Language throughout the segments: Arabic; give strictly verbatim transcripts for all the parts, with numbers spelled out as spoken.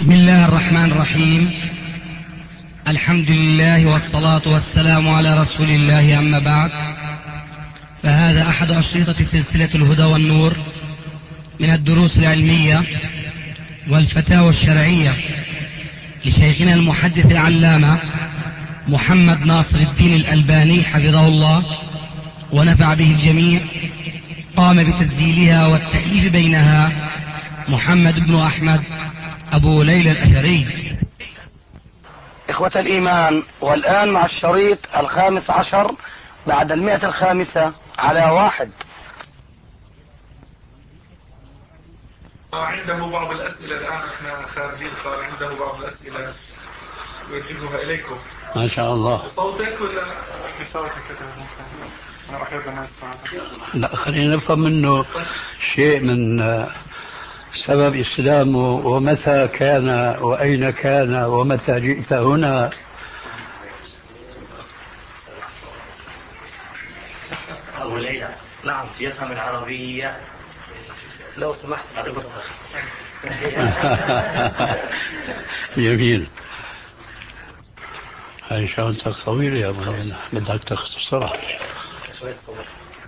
بسم الله الرحمن الرحيم. الحمد لله والصلاة والسلام على رسول الله، أما بعد، فهذا أحد أشرطة سلسلة الهدى والنور من الدروس العلمية والفتاوى الشرعية لشيخنا المحدث العلامة محمد ناصر الدين الألباني حفظه الله ونفع به الجميع. قام بتسجيلها والتأليف بينها محمد بن أحمد أبو ليلى الأثري. إخوة الإيمان، والآن مع الشريط الخامس عشر بعد المئة الخامسة على واحد. عنده بعض الأسئلة الآن، احنا خارجين، قال عنده بعض الأسئلة يوجهها إليكم. ما شاء الله. صوتك ولا بصوتك كده؟ أنا أحب أن أسمع. لا، خلينا نفهم منه شيء من سبب إسلامه ومتى كان وأين كان ومتى جئت هنا. أبو ليلى، نعم، يفهم العربية لو سمحت بعد مصدر. جميل. هاي شغلتك طويلة يا أبو ليلى، بدك تختصرها. شوية صبر.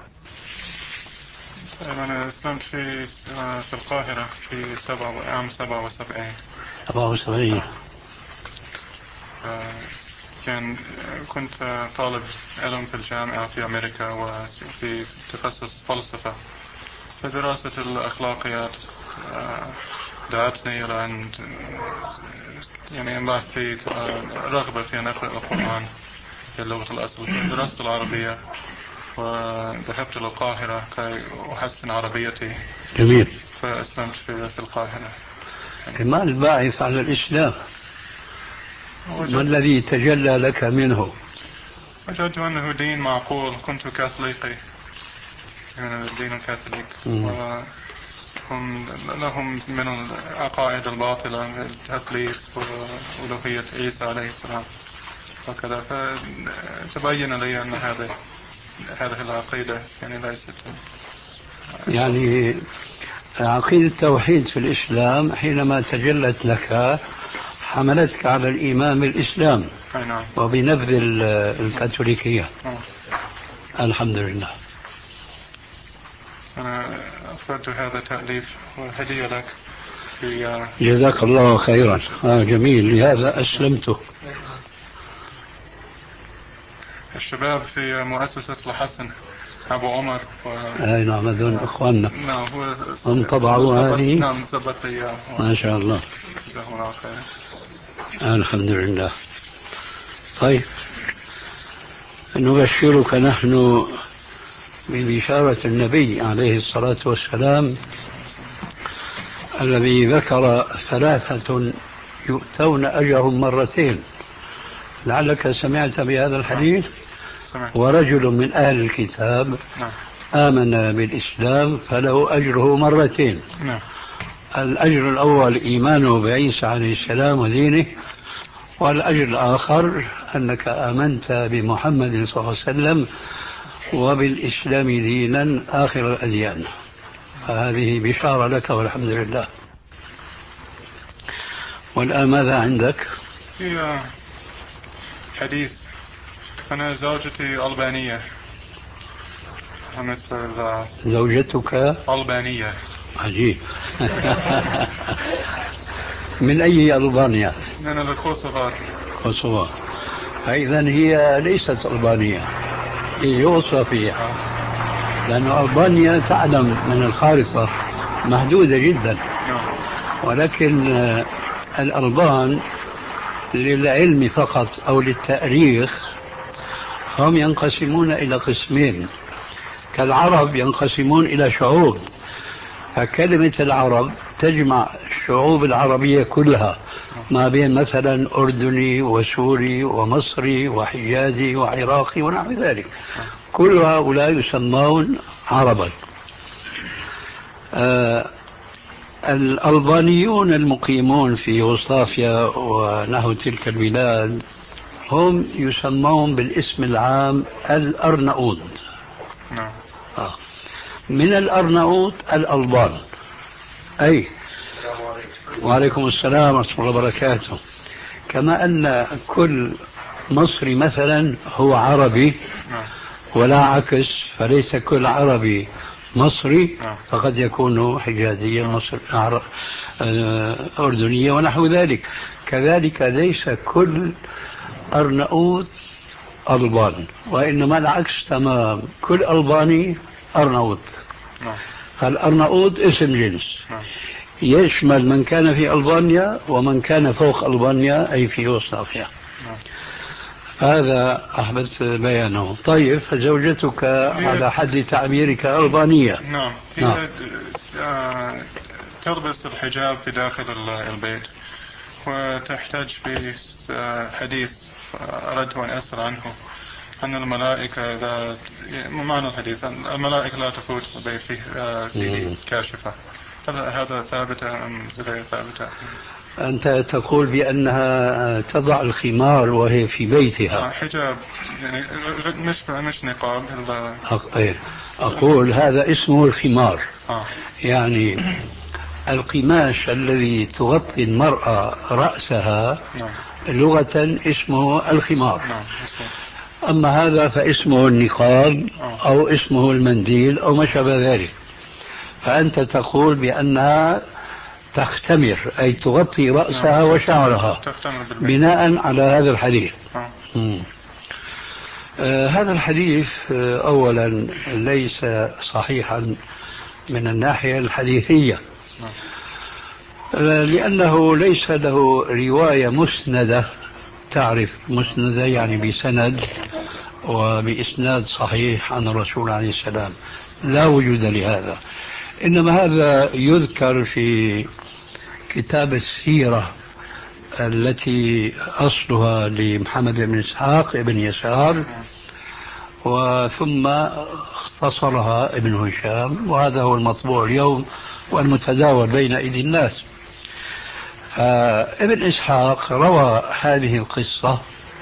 أنا أسلمت في في القاهرة في سبعة عام سبعة وسبعين. سبعة وسبعين. كان كنت طالب علم في الجامعة في أمريكا وفي تخصص فلسفة. فدراسة الأخلاقيات دعتني إلى أن يعني أنبعث في رغبة في أن أقرأ القرآن في اللغة الأصل. درست العربية وذهبت للقاهرة كي أحسن عربيتي. جميل. فأسلمت في, في القاهرة. ما الباعث على الإسلام؟ ما الذي تجلى لك منه؟ وجدت أنه دين معقول. كنت كاثوليقي، يعني الدين الكاثوليك، وهم لهم من العقائد الباطلة التثليث وألوهية عيسى عليه السلام وكذا. فتبين لي أن هذه هذه العقيدة يعني ليست يعني عقيدة التوحيد في الإسلام حينما تجلت لك حملتك على الإيمان بالإسلام وبنبذ الكاثوليكية. الحمد لله. أنا أفردت هذا تأليف وهدية لك في جزاك الله خيرا. آه جميل، لهذا أسلمته. الشباب في مؤسسة الحسن أبو عمر و... أي نعم، هذول إخواننا. نعم، هو هم طبعوا هذه. نعم، زبط إياه. ما شاء الله. جزاه الله خير. الحمد لله. طيب، نبشرك نحن ببشارة النبي عليه الصلاة والسلام الذي ذكر ثلاثة يؤتون أجرهم مرتين. لعلك سمعت بهذا الحديث. سمعت. ورجل من أهل الكتاب نعم. آمن بالإسلام فله أجره مرتين. نعم. الأجر الأول إيمانه بعيسى عليه السلام ودينه، والأجر الآخر أنك آمنت بمحمد صلى الله عليه وسلم وبالإسلام دينا آخر الأديان. هذه بشارة لك والحمد لله. والآن ماذا عندك؟ في حديث. أنا زوجتي ألبانية مثل زوجتك ألبانية. عجيب. من أي ألبانيا؟ من الكوسوفو. كوسوفو. فإذا هي ليست ألبانية، هي يوغوسلافيا، لأن ألبانيا تعلم من الخارطة محدودة جدا. ولكن الألبان للعلم فقط أو للتاريخ هم ينقسمون إلى قسمين، كالعرب ينقسمون إلى شعوب. فكلمة العرب تجمع الشعوب العربية كلها، ما بين مثلا أردني وسوري ومصري وحجازي وعراقي ونحو ذلك. كل هؤلاء يسمون عربا. آه الألبانيون المقيمون في يوغوسلافيا ونحو تلك البلاد هم يسمون بالاسم العام الأرناؤوط. من الأرناؤوط الألبان، أي وعليكم السلام ورحمة الله وبركاته. كما أن كل مصري مثلا هو عربي ولا عكس، فليس كل عربي مصري، فقد يكون حجازيا مصر أردنيا ونحو ذلك. كذلك ليس كل أرنؤوط ألبان، وإنما العكس تمام، كل ألباني أرنؤوط. فالأرنؤوط اسم جنس يشمل من كان في ألبانيا ومن كان فوق ألبانيا أي في يوغوسلافيا. هذا أحببت بيانه. طيب، فزوجتك على حد تعبيرك ألبانية؟ نعم. نعم. تلبس الحجاب في داخل البيت وتحتاج في حديث أردت أن أسأل عنه، أن الملائكة لا، معنى الحديث الملائكة لا تفوت فيه فيه كاشفة. هل هذا ثابت أم غير ثابت؟ أنت تقول بأنها تضع الخمار وهي في بيتها حجاب، يعني مش مش نقاب. أقول هذا اسمه الخمار. آه. يعني القماش الذي تغطي المرأة رأسها نعم. لغة اسمه الخمار. نعم. أما هذا فاسمه النقاب أو اسمه المنديل أو ما شابه ذلك. فأنت تقول بأنها تختمر أي تغطي رأسها نعم. وشعرها بناء على هذا الحديث. آه. آه هذا الحديث آه أولا ليس صحيحا من الناحية الحديثية، آه لأنه ليس له رواية مسندة. تعرف مسندة يعني بسند وبإسناد صحيح عن الرسول عليه السلام، لا وجود لهذا. إنما هذا يذكر في كتاب السيرة التي أصلها لمحمد بن إسحاق بن يسار، وثم اختصرها ابن هشام، وهذا هو المطبوع اليوم والمتداول بين أيدي الناس. فابن إسحاق روى هذه القصة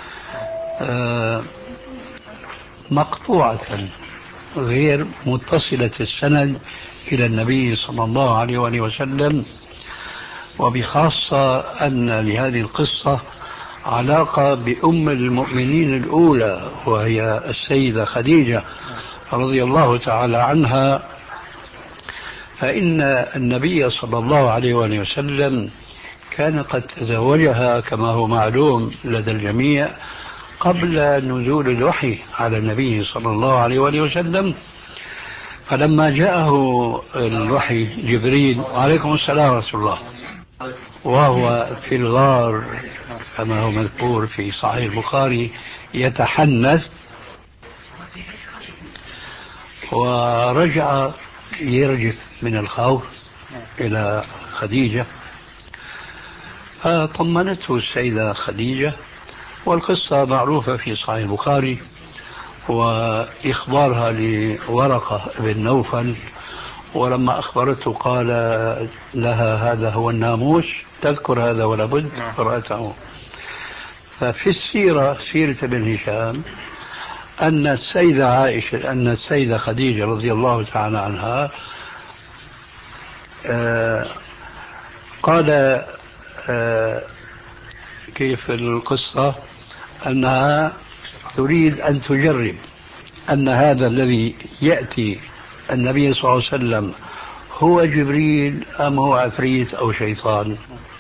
مقطوعة غير متصلة السند إلى النبي صلى الله عليه وآله وسلم، وبخاصة أن لهذه القصة علاقة بأم المؤمنين الأولى وهي السيدة خديجة رضي الله تعالى عنها. فإن النبي صلى الله عليه وآله وسلم كان قد تزوجها كما هو معلوم لدى الجميع قبل نزول الوحي على النبي صلى الله عليه وآله وسلم. فلما جاءه الوحي جبريل عليكم السلام ورحمة الله وهو في الغار كما هو مذكور في صحيح البخاري يتحنث، ورجع يرجف من الخوف إلى خديجة، فطمنته السيدة خديجة، والقصة معروفة في صحيح البخاري، وإخبارها لورقة بن نوفل، ولما أخبرته قال لها هذا هو الناموس، تذكر هذا ولا بد قرأته. ففي السيرة سيرة ابن هشام أن السيدة عائشة أن السيدة خديجة رضي الله تعالى عنها آه قال آه كيف القصة أنها تريد أن تجرب أن هذا الذي يأتي النبي صلى الله عليه وسلم هو جبريل أم هو عفريت أو شيطان.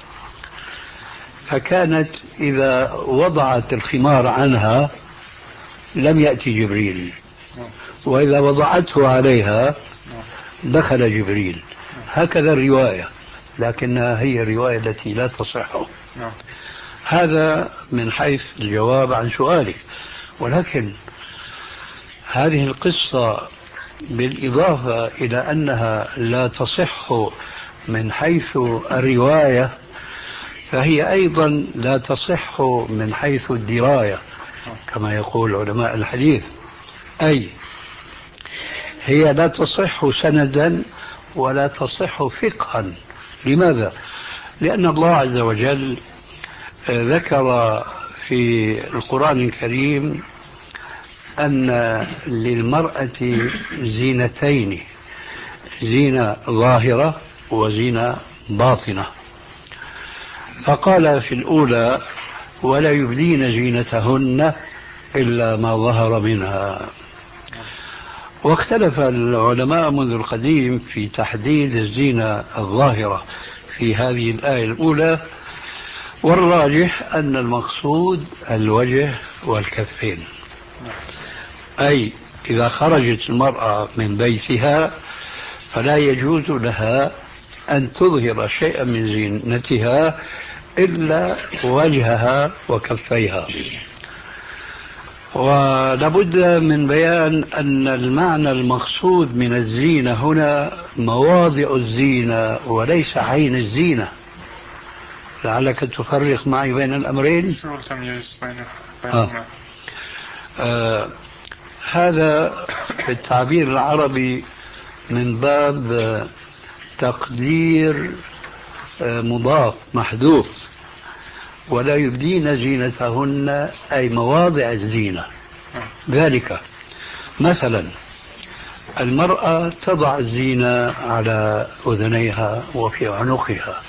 فكانت إذا وضعت الخمار عنها لم يأتي جبريل، وإذا وضعته عليها دخل جبريل. هكذا الرواية، لكنها هي الرواية التي لا تصح. هذا من حيث الجواب عن سؤالك. ولكن هذه القصة بالإضافة إلى أنها لا تصح من حيث الرواية، فهي أيضا لا تصح من حيث الدراية كما يقول علماء الحديث. أي هي لا تصح سندا ولا تصح فقها. لماذا؟ لأن الله عز وجل ذكر في القرآن الكريم أن للمرأة زينتين، زينة ظاهرة وزينة باطنة. فقال في الأولى ولا يبدين زينتهن إلا ما ظهر منها. واختلف العلماء منذ القديم في تحديد الزينة الظاهرة في هذه الآية الأولى، والراجح أن المقصود الوجه والكفين، أي إذا خرجت المرأة من بيتها فلا يجوز لها أن تظهر شيئا من زينتها إلا وجهها وكفيها. ولابد من بيان أن المعنى المقصود من الزينة هنا مواضع الزينة وليس عين الزينة. لعلك تفرق معي بين الأمرين. شو التمييز بين آه. آه. هذا في التعبير العربي من باب تقدير مضاف محذوف، ولا يبدين زينتهن أي مواضع الزينة. ذلك مثلا المرأة تضع الزينة على أذنيها وفي عنقها،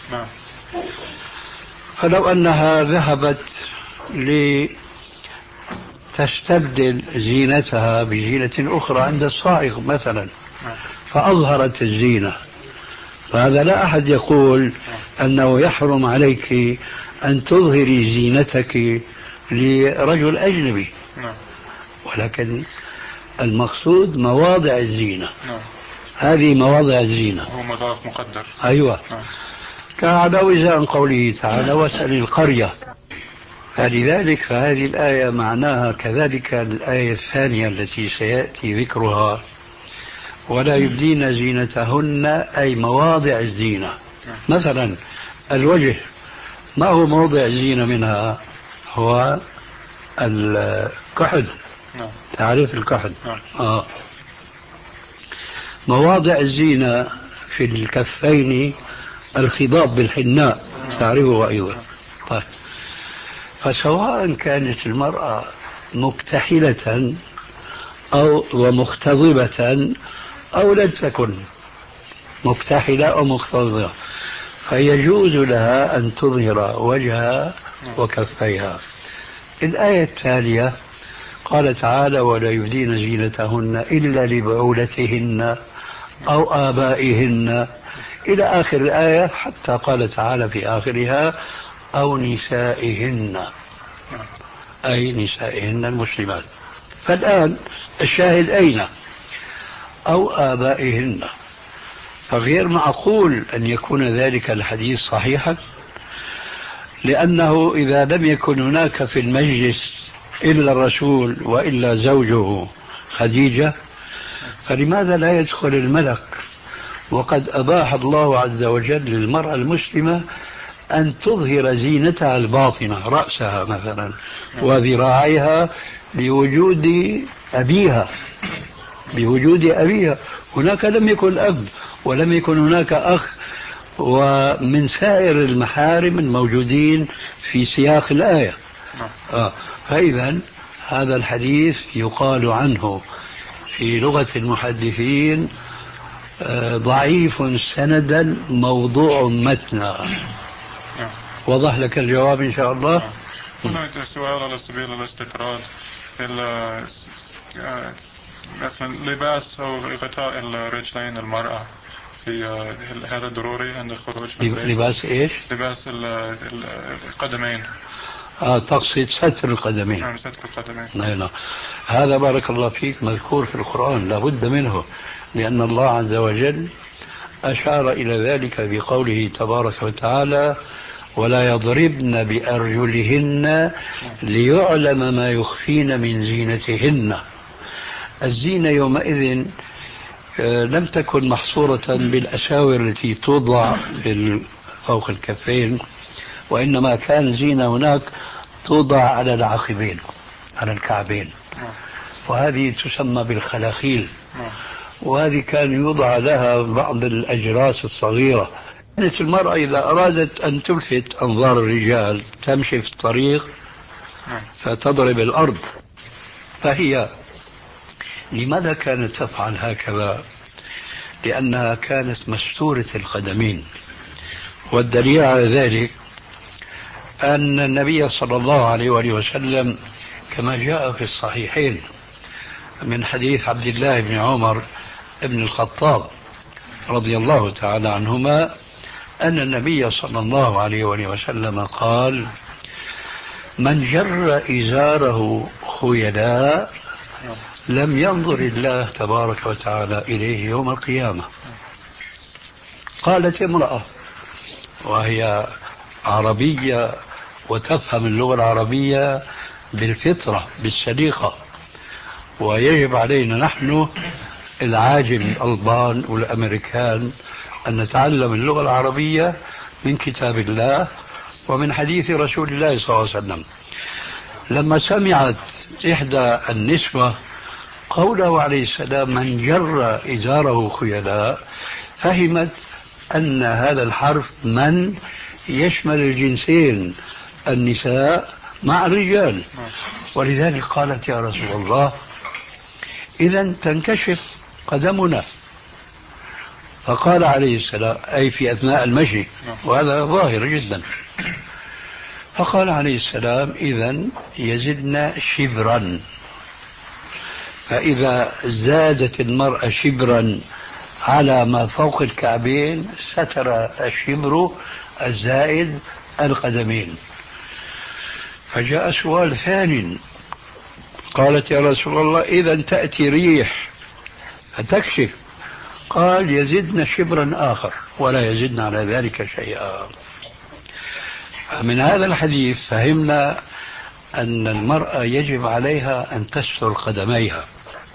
فلو أنها ذهبت لتستبدل زينتها بزينة أخرى عند الصائغ مثلا فأظهرت الزينة، فهذا لا أحد يقول أنه يحرم عليك أن تظهري زينتك لرجل أجنبي، ولكن المقصود مواضع الزينة. هذه مواضع الزينة، هو مضاف مقدر. أيوة. كعلى وزان قوله تعالى واسأل القرية. فلذلك فهذه الآية معناها كذلك الآية الثانية التي سيأتي ذكرها ولا يبدين زينتهن أي مواضع الزينة. مثلا الوجه، ما هو موضع الزينة منها؟ هو الكحل. تعرف الكحل؟ آه. مواضع الزينة في الكفين الخضاب بالحناء، تعرفه أيضا. طيب. فسواء كانت المرأة مكتحلة أو ومختضبة أو لم تكن مكتحلة أو مختضبة فيجوز لها أن تظهر وجهها وكفيها. الآية التالية قال تعالى ولا يبدين زينتهن إلا لبعولتهن أو آبائهن إلى آخر الآية، حتى قال تعالى في آخرها أو نسائهن أي نسائهن المسلمات. فالآن الشاهد أين؟ أو آبائهن. فغير معقول أن يكون ذلك الحديث صحيحا، لأنه إذا لم يكن هناك في المجلس إلا الرسول وإلا زوجه خديجة فلماذا لا يدخل الملك؟ وقد أباح الله عز وجل للمرأة المسلمة أن تظهر زينتها الباطنة، رأسها مثلا وذراعيها لوجود أبيها بوجود أبيها. هناك لم يكن أب ولم يكن هناك أخ ومن سائر المحارم الموجودين في سياق الآية. آه. فإذا هذا الحديث يقال عنه في لغة المحدثين آه ضعيف سندا موضوع متنا. وضح لك الجواب إن شاء الله. هناك سؤال على سبيل الاستطراد، مثلا لباس أو غطاء الرجلين المرأة في هذا ضروري عند الخروج من البيت؟ لباس إيش؟ لباس القدمين. آه تقصد ستر القدمين. نعم ستر القدمين. نعم. هذا بارك الله فيك مذكور في القرآن، لابد منه، لأن الله عز وجل أشار إلى ذلك بقوله تبارك وتعالى ولا يضربن بأرجلهن ليعلم ما يخفين من زينتهن. الزينة يومئذ لم تكن محصورة بالأساور التي توضع فوق الكفين، وإنما كان زينة هناك توضع على العقبين على الكعبين، وهذه تسمى بالخلاخيل، وهذه كان يوضع لها بعض الأجراس الصغيرة. كانت المرأة إذا أرادت أن تلفت أنظار الرجال تمشي في الطريق فتضرب الأرض. فهي لماذا كانت تفعل هكذا؟ لأنها كانت مستورة القدمين، والدليل على ذلك أن النبي صلى الله عليه وآله وسلم كما جاء في الصحيحين من حديث عبد الله بن عمر بن الخطاب رضي الله تعالى عنهما أن النبي صلى الله عليه وآله وسلم قال: من جر إزاره خيلاء لم ينظر الله تبارك وتعالى إليه يوم القيامة. قالت امرأة وهي عربية وتفهم اللغة العربية بالفطرة بالسليقة، ويجب علينا نحن العاجم الألبان والأمريكان أن نتعلم اللغة العربية من كتاب الله ومن حديث رسول الله صلى الله عليه وسلم. لما سمعت إحدى النسوة قوله عليه السلام: من جر إزاره خيلاء، فهمت أن هذا الحرف من يشمل الجنسين النساء مع الرجال، ولذلك قالت: يا رسول الله إذا تنكشف قدمنا. فقال عليه السلام، أي في أثناء المشي، وهذا ظاهر جدا، فقال عليه السلام: إذن يزدنا شبرا. فإذا زادت المرأة شبرا على ما فوق الكعبين ستر الشبر الزائد القدمين. فجاء سؤال ثاني، قالت: يا رسول الله إذا تأتي ريح فتكشف. قال: يزدنا شبرا آخر ولا يزدنا على ذلك شيئا. من هذا الحديث فهمنا أن المرأة يجب عليها أن تستر قدميها.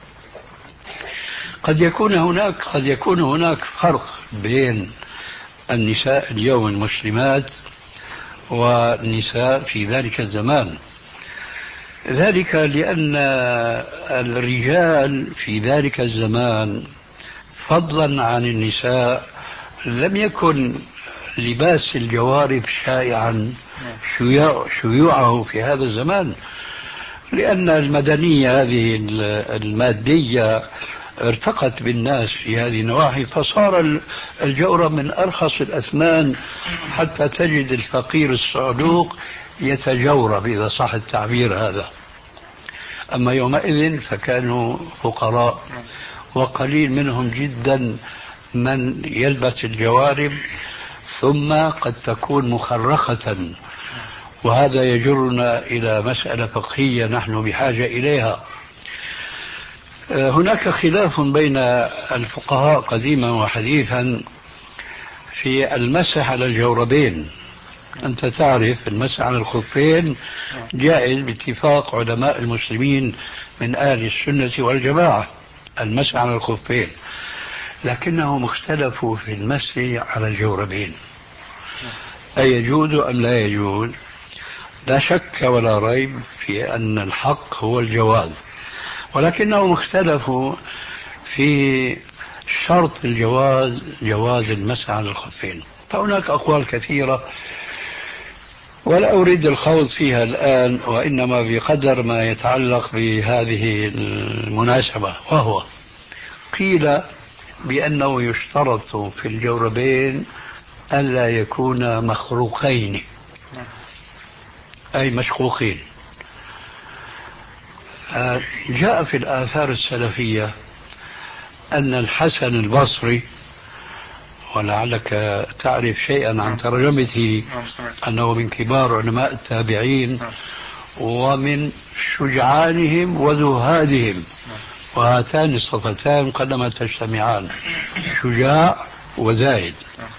قد يكون هناك قد يكون هناك فرق بين النساء اليوم المسلمات والنساء في ذلك الزمان، ذلك لأن الرجال في ذلك الزمان فضلا عن النساء لم يكن لباس الجوارب شائعا شيوعه في هذا الزمان، لأن المدنية هذه المادية ارتقت بالناس في هذه النواحي، فصار الجورب من أرخص الأثمان حتى تجد الفقير الصعلوك يتجورب إذا صح التعبير هذا. أما يومئذ فكانوا فقراء، وقليل منهم جدا من يلبس الجوارب، ثم قد تكون مخرقة، وهذا يجرنا إلى مسألة فقهية نحن بحاجة إليها. هناك خلاف بين الفقهاء قديما وحديثا في المسح على الجوربين. أنت تعرف المسح على الخفين جائز باتفاق علماء المسلمين من أهل السنة والجماعة، المسح على الخفين، لكنهم اختلفوا في المسح على الجوربين، أي يجوز أم لا يجوز؟ لا شك ولا ريب في أن الحق هو الجواز، ولكنهم اختلفوا في شرط الجواز، جواز المسح على الخفين. فهناك أقوال كثيرة ولا أريد الخوض فيها الآن، وإنما بقدر ما يتعلق بهذه المناسبة، وهو قيل بأنه يشترط في الجوربين ألا يكون مخروقين أي مشقوقين. جاء في الآثار السلفية أن الحسن البصري، ولعلك تعرف شيئا عن ترجمته، أنه من كبار علماء التابعين ومن شجعانهم وزهادهم، وهاتان الصفتان قلما تجتمعان، شجاع وزاهد.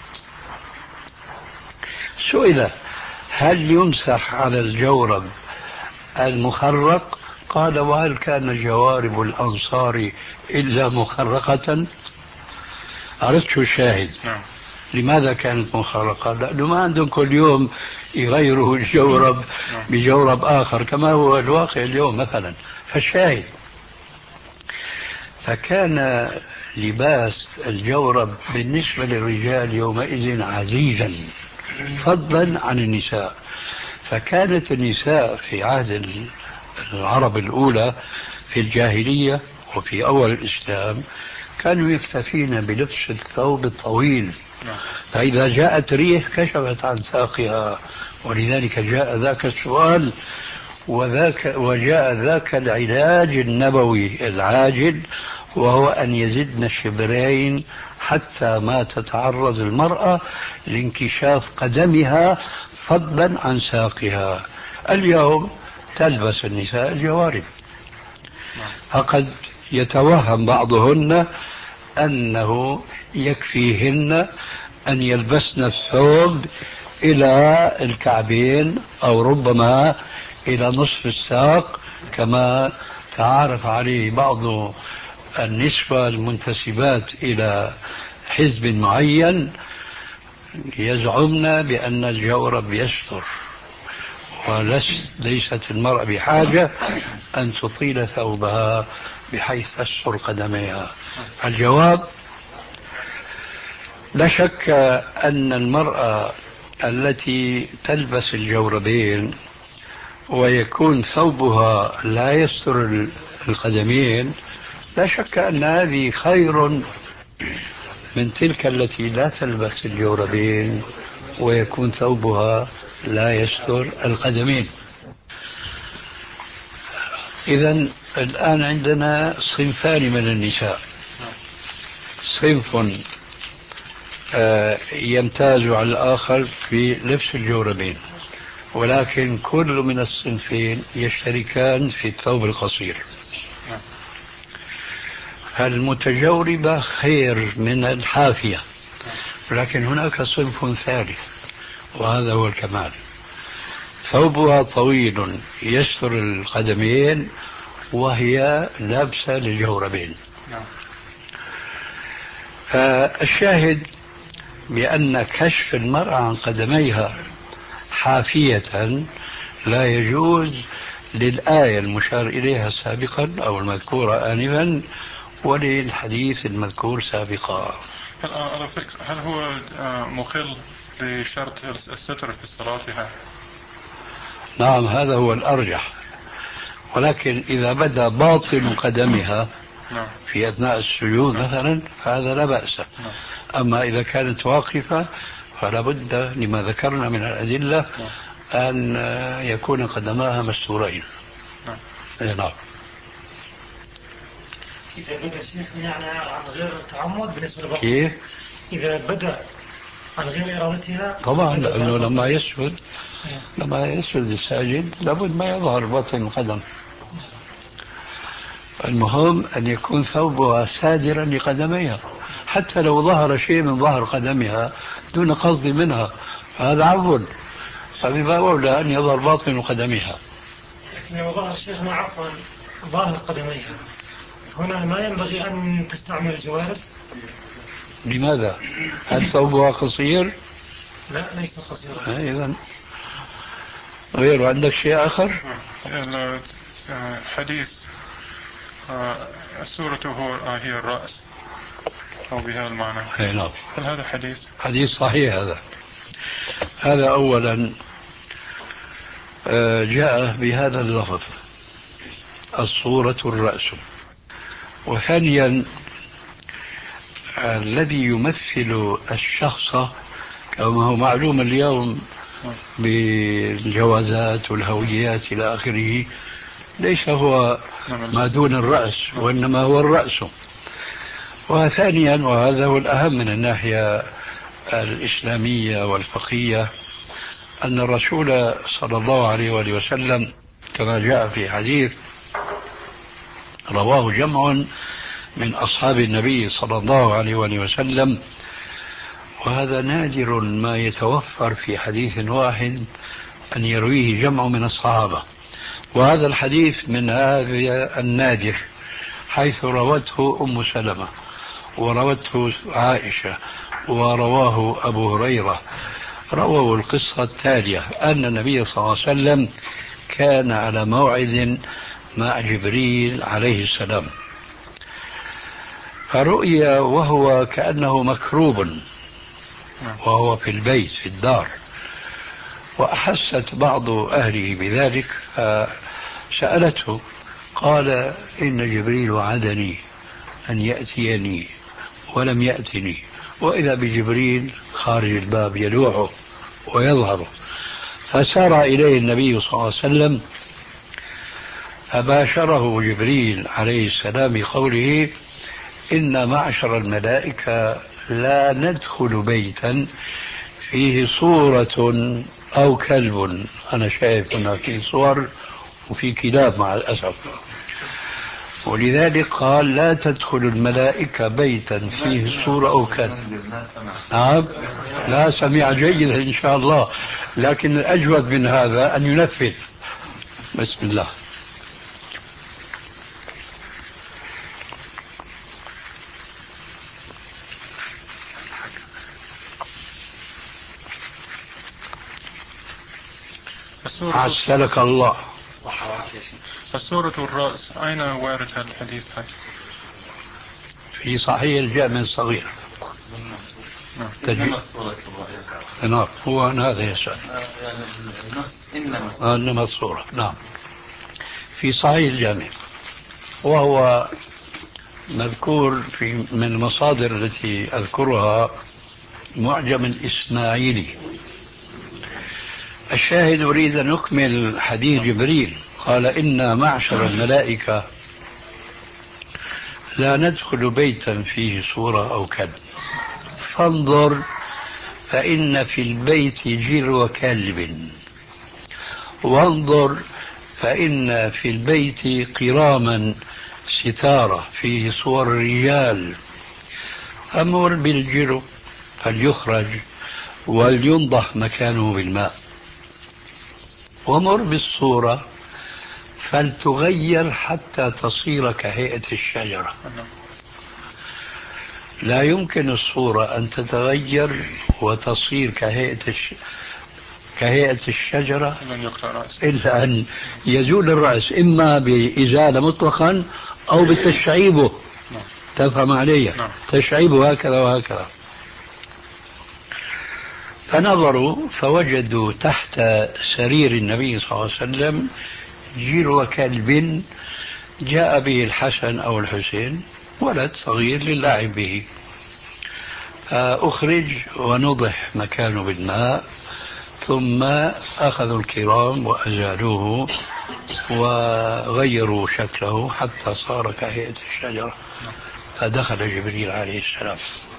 سئل: هل يمسح على الجورب المخرق؟ قال: وهل كان جوارب الأنصار إلا مخرقة؟ عرفت شو الشاهد؟ لماذا كانت مخرقة؟ لأنه ما عندهم كل يوم يغيروا الجورب بجورب آخر كما هو الواقع اليوم مثلا. فالشاهد، فكان لباس الجورب بالنسبة للرجال يومئذ عزيزا فضلا عن النساء. فكانت النساء في عهد العرب الأولى في الجاهلية وفي أول الإسلام كانوا يكتفين بلبس الثوب الطويل فإذا جاءت ريح كشفت عن ساقها، ولذلك جاء ذاك السؤال وذاك وجاء ذاك العلاج النبوي العاجل، وهو أن يزدن شبرين حتى ما تتعرض المرأة لانكشاف قدمها فضلا عن ساقها. اليوم تلبس النساء الجوارب، فقد يتوهم بعضهن أنه يكفيهن أن يلبسن الثوب إلى الكعبين أو ربما إلى نصف الساق، كما تعارف عليه بعض النسوة المنتسبات إلى حزب معين، يزعمن بأن الجورب يستر، وليست المرأة بحاجة أن تطيل ثوبها بحيث تستر قدميها. الجواب: لا شك أن المرأة التي تلبس الجوربين ويكون ثوبها لا يستر القدمين، لا شك أن هذه خير من تلك التي لا تلبس الجوربين ويكون ثوبها لا يستر القدمين. إذن الآن عندنا صنفان من النساء: صنف يمتاز على الآخر في لبس الجوربين، ولكن كل من الصنفين يشتركان في الثوب القصير. المتجوربة خير من الحافية، ولكن هناك صنف ثالث وهذا هو الكمال: ثوبها طويل يستر القدمين وهي لابسة للجوربين. فالشاهد بأن كشف المرأة عن قدميها حافية لا يجوز للآية المشار إليها سابقا أو المذكورة آنفا وللحديث المذكور سابقا. على فكرة، هل هو مخل لشرط الستر في صلاتها؟ نعم، هذا هو الأرجح، ولكن إذا بدا باطن قدمها في أثناء السجود مثلا فهذا لا بأس. أما إذا كانت واقفة فلا بد لما ذكرنا من الأدلة أن يكون قدماها مستورين. نعم. إذا بدأ الشيخ يعني عن غير تعمد بالنسبة للبطن، كيف؟ إذا بدأ عن غير إرادتها طبعا، لأنه لما يسجد لما يسجد الساجد لابد ما يظهر بطن القدم. المهم أن يكون ثوبها سادرا لقدميها، حتى لو ظهر شيء من ظهر قدمها دون قصد منها فهذا عفو، فبما أولى أن يظهر باطن قدمها. لكن لو ظهر شيخنا عفوا ظاهر قدميها هنا ما ينبغي أن تستعمل الجوارب. لماذا؟ هل ثوبها قصير؟ لا، ليس قصيرا. إذن غير. عندك شيء آخر؟ حديث السورة هي الرأس أو بها المعنى. نعم. هل هذا حديث؟ حديث صحيح. هذا هذا أولا جاء بهذا اللفظ: الصورة الرأس. وثانيا الذي يمثل الشخص كما هو معلوم اليوم بالجوازات والهويات إلى آخره ليس هو ما دون الرأس وإنما هو الرأس. وثانيا وهذا هو الأهم من الناحية الإسلامية والفقهية أن الرسول صلى الله عليه وآله وسلم كما جاء في حديث رواه جمع من أصحاب النبي صلى الله عليه وآله وسلم، وهذا نادر ما يتوفر في حديث واحد أن يرويه جمع من الصحابة، وهذا الحديث من هذا النادر، حيث روته أم سلمة وروته عائشة ورواه أبو هريرة. رووا القصة التالية: أن النبي صلى الله عليه وسلم كان على موعد مع جبريل عليه السلام، فرؤيا وهو كأنه مكروب وهو في البيت في الدار، وأحست بعض أهله بذلك فسألته، قال: إن جبريل وعدني أن يأتيني ولم يأتني وإذا بجبريل خارج الباب يلوحه ويظهر. فسار إليه النبي صلى الله عليه وسلم فباشره جبريل عليه السلام بقوله: إن معشر الملائكة لا ندخل بيتا فيه صورة أو كلب. أنا شايف هنا في صور وفي كلاب مع الأسف، ولذلك قال: لا تدخل الملائكة بيتا فيه صورة أو كلب. نعم، لا سمع جيدا إن شاء الله، لكن الأجود من هذا أن ينفذ. بسم الله. عسلك الله. فسورة الرأس أين وارد هذا الحديث؟ هاي في صحيح الجامع الصغير. نعم. نعم، هو هذا يسأل. إنما إنما الصورة. نعم، في صحيح الجامع، وهو مذكور في من المصادر التي أذكرها معجم الإسماعيلي. الشاهد: أريد أن نكمل حديث جبريل. قال: إنا معشر الملائكة لا ندخل بيتا فيه صورة أو كلب، فانظر فإن في البيت جرو كلب، وانظر فإن في البيت قراما ستارة فيه صور رجال، أمر بالجرو فليخرج ولينضح مكانه بالماء، ومر بالصورة فلتغير حتى تصير كهيئة الشجرة. لا يمكن الصورة أن تتغير وتصير كهيئة الش... كهيئة الشجرة إلا أن يزول الرأس، إما بإزالة مطلقا أو بتشعيبه. تفهم علي؟ تشعيبه هكذا وهكذا. فنظروا فوجدوا تحت سرير النبي صلى الله عليه وسلم جرو كلب جاء به الحسن أو الحسين، ولد صغير للعب به، فأخرج ونضح مكانه بالماء، ثم أخذوا الكرام وأزالوه وغيروا شكله حتى صار كهيئة الشجرة، فدخل جبريل عليه السلام.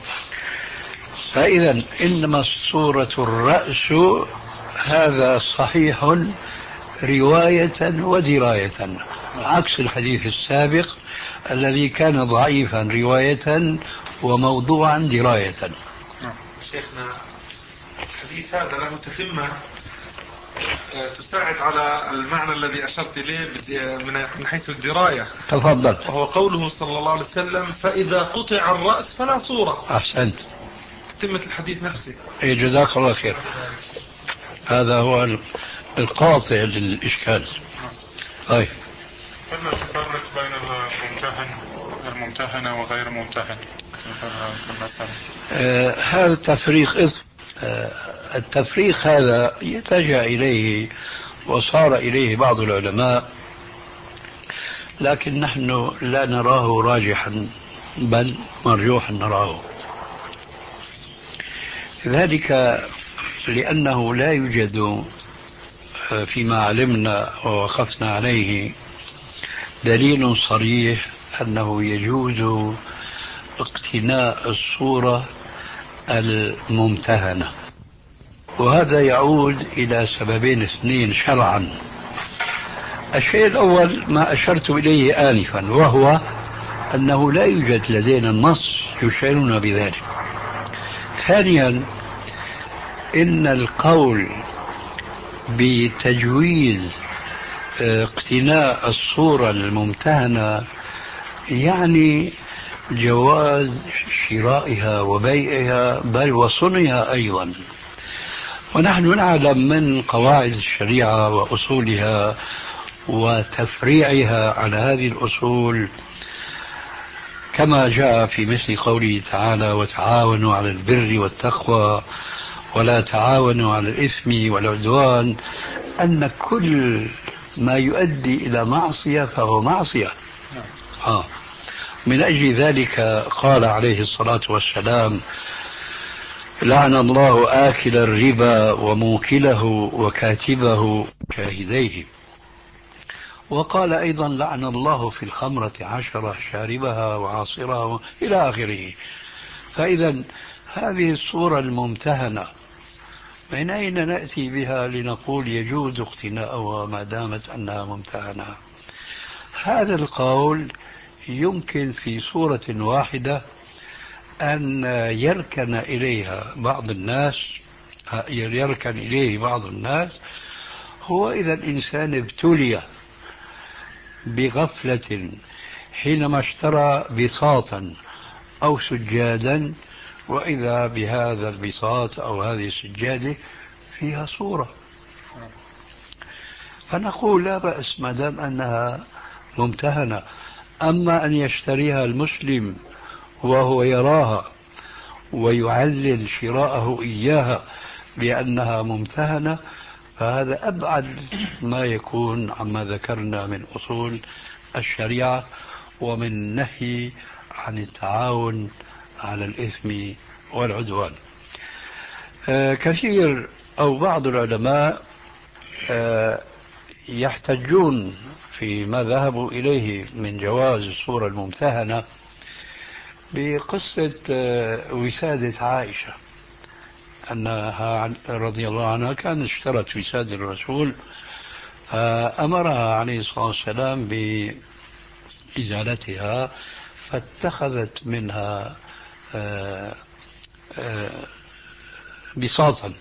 فإذا إنما الصورة الرأس، هذا صحيح رواية ودراية، عكس الحديث السابق الذي كان ضعيفا رواية وموضوعا دراية. شيخنا الحديث هذا له تتمة تساعد على المعنى الذي أشرت إليه من حيث الدراية. تفضل. وهو قوله صلى الله عليه وسلم: فإذا قطع الرأس فلا صورة. أحسنت، تتمة الحديث نفسه. إيه، جزاك الله خير. هذا هو القاطع للإشكال. طيب، قلنا تفرق بين الممتهن الممتهنة وغير الممتهن في المسألة. آه هذا التفريق آه التفريق هذا يتجه إليه وصار إليه بعض العلماء، لكن نحن لا نراه راجحا بل مرجوحا نراه، ذلك لأنه لا يوجد فيما علمنا ووقفنا عليه دليل صريح أنه يجوز اقتناء الصورة الممتهنة، وهذا يعود إلى سببين اثنين شرعا. الشيء الأول ما أشرت إليه آنفا، وهو أنه لا يوجد لدينا نص يشعرنا بذلك. ثانيا، إن القول بتجويز اقتناء الصورة الممتهنة يعني جواز شرائها وبيعها بل وصنعها أيضا، ونحن نعلم من قواعد الشريعة وأصولها وتفريعها على هذه الأصول كما جاء في مثل قوله تعالى: وتعاونوا على البر والتقوى ولا تعاونوا على الإثم والعدوان، أن كل ما يؤدي إلى معصية فهو معصية. آه. من أجل ذلك قال عليه الصلاة والسلام: لعن الله آكل الربا وموكله وكاتبه شاهديه. وقال أيضا لعن الله في الخمرة عشرة شاربها وعاصرها إلى آخره. فإذا هذه الصورة الممتهنة من أين نأتي بها لنقول يجوز اقتناؤها ما دامت أنها ممتهنة؟ هذا القول يمكن في صورة واحدة أن يركن إليها بعض الناس يركن إليه بعض الناس هو إذا الإنسان ابتلي بغفلة حينما اشترى بساطا أو سجادا، وإذا بهذا البساط أو هذه السجادة فيها صورة، فنقول لا بأس ما دام أنها ممتهنة. أما أن يشتريها المسلم وهو يراها ويعلل شراءه إياها بأنها ممتهنة، فهذا أبعد ما يكون عما ذكرنا من أصول الشريعة ومن نهي عن التعاون على الإثم والعدوان. آه كثير أو بعض العلماء آه يحتجون فيما ذهبوا إليه من جواز الصورة الممتهنة بقصة آه وسادة عائشة، أنها رضي الله عنها كانت اشترت وسادة الرسول فأمرها عليه الصلاة والسلام بإزالتها فاتخذت منها آآ آآ بساطا.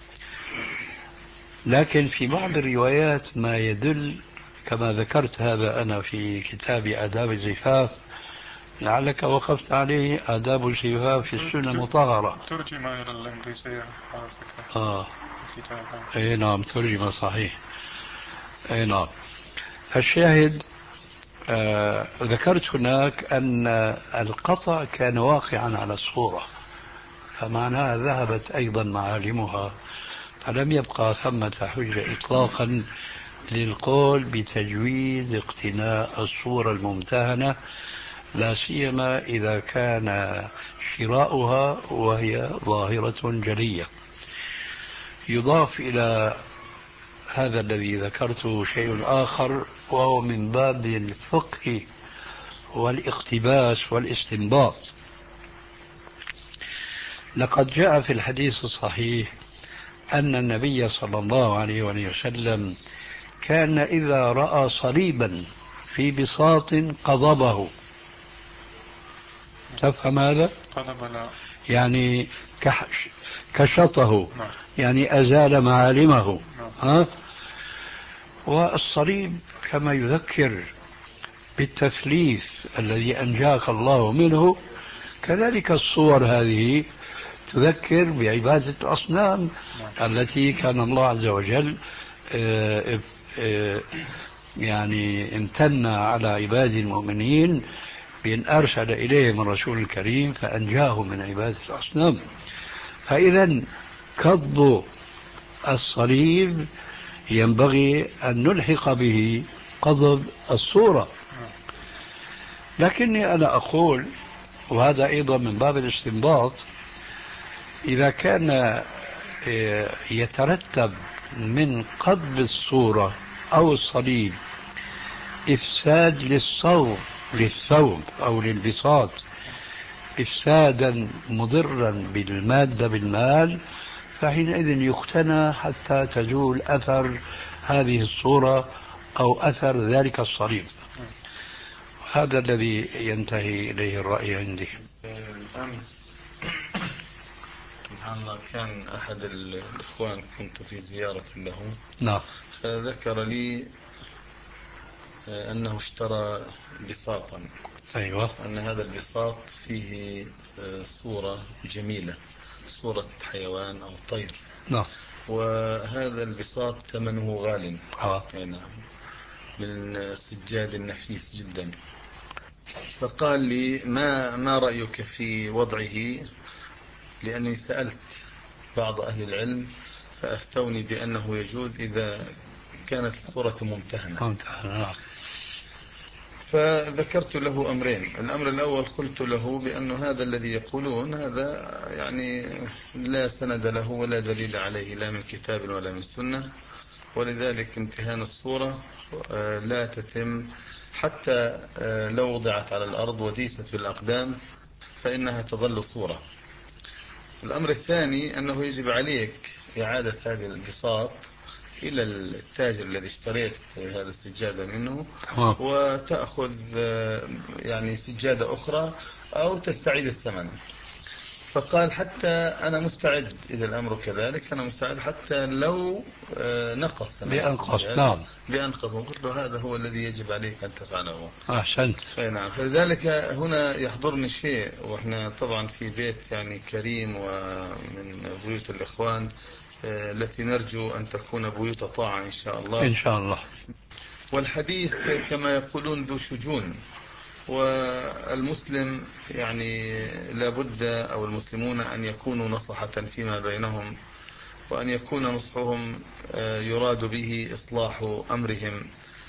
لكن في بعض الروايات ما يدل كما ذكرت هذا أنا في كتاب آداب الزفاف، لعلك وقفت عليه، آداب الزفاف في السنة المطهرة. ترجمة إلى الإنجليزية على فكرة. آه. أي نعم ترجمة صحيح. أي نعم. فالشاهد آه ذكرت هناك أن القطع كان واقعا على الصورة، فمعناها ذهبت أيضا معالمها، فلم يبقى ثمة حجة إطلاقا للقول بتجويز اقتناء الصورة الممتهنة، لا سيما إذا كان شراؤها وهي ظاهرة جلية. يضاف إلى هذا الذي ذكرته شيء آخر، وهو من باب الفقه والاقتباس والاستنباط. لقد جاء في الحديث الصحيح أن النبي صلى الله عليه وسلم كان إذا رأى صليبا في بساط قضبه. تفهم هذا؟ قضب لا. يعني كشطه، يعني أزال معالمه. ها؟ والصليب كما يذكر بالتثليث الذي أنجاك الله منه، كذلك الصور هذه تذكر بعبادة الأصنام التي كان الله عز وجل يعني امتن على عباد المؤمنين بأن أرسل إليهم الرسول الكريم فأنجاهم من عبادة الأصنام. فإذا كض الصليب ينبغي أن نلحق به قضب الصورة. لكني أنا أقول، وهذا أيضا من باب الاستنباط، إذا كان يترتب من قضب الصورة أو الصليب إفساد للصوم للثوب أو للبساط، إفسادا مضرا بالمادة بالمال، فحينئذ يقتنى حتى تزول أثر هذه الصورة أو أثر ذلك الصليب. هذا الذي ينتهي إليه الرأي عندي. أمس سبحان الله كان أحد الإخوان كنت في زيارة له، نعم، فذكر لي أنه اشترى بساطا. أيوة. أن هذا البساط فيه صورة جميلة، صورة حيوان أو طير. نعم. وهذا البساط ثمنه غال. آه. نعم، من السجاد النفيس جدا. فقال لي ما ما رأيك في وضعه، لأني سألت بعض أهل العلم فأفتوني بأنه يجوز إذا كانت الصورة ممتهنة. ممتهنة. فذكرت له أمرين. الأمر الأول قلت له بأن هذا الذي يقولون هذا يعني لا سند له ولا دليل عليه لا من كتاب ولا من سنة، ولذلك امتهان الصورة لا تتم حتى لو وضعت على الأرض وديست بالأقدام فإنها تظل صورة. الأمر الثاني أنه يجب عليك إعادة هذه البساط إلى التاجر الذي اشتريت هذا السجادة منه وتأخذ يعني سجادة أخرى أو تستعيد الثمن. فقال حتى أنا مستعد إذا الأمر كذلك، أنا مستعد حتى لو نقص بأنقص. نعم بأنقص. وقلت له هذا هو الذي يجب عليك أن تفعله. أحسنت. نعم. فلذلك هنا يحضرني شيء، وإحنا طبعا في بيت يعني كريم ومن بيوت الإخوان التي نرجو أن تكون بيوت طاعة إن شاء الله. إن شاء الله. والحديث كما يقولون ذو شجون، والمسلم يعني لابد أو المسلمون أن يكونوا نصحة فيما بينهم، وأن يكون نصحهم يراد به إصلاح أمرهم،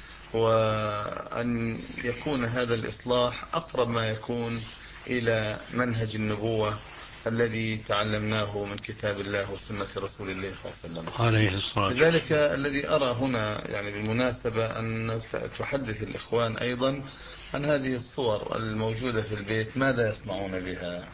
وأن يكون هذا الإصلاح أقرب ما يكون إلى منهج النبوة الذي تعلمناه من كتاب الله وسنة رسول الله صلى الله عليه وسلم. لذلك الذي أرى هنا يعني بالمناسبة أن تحدث الإخوان أيضا عن هذه الصور الموجودة في البيت، ماذا يصنعون بها؟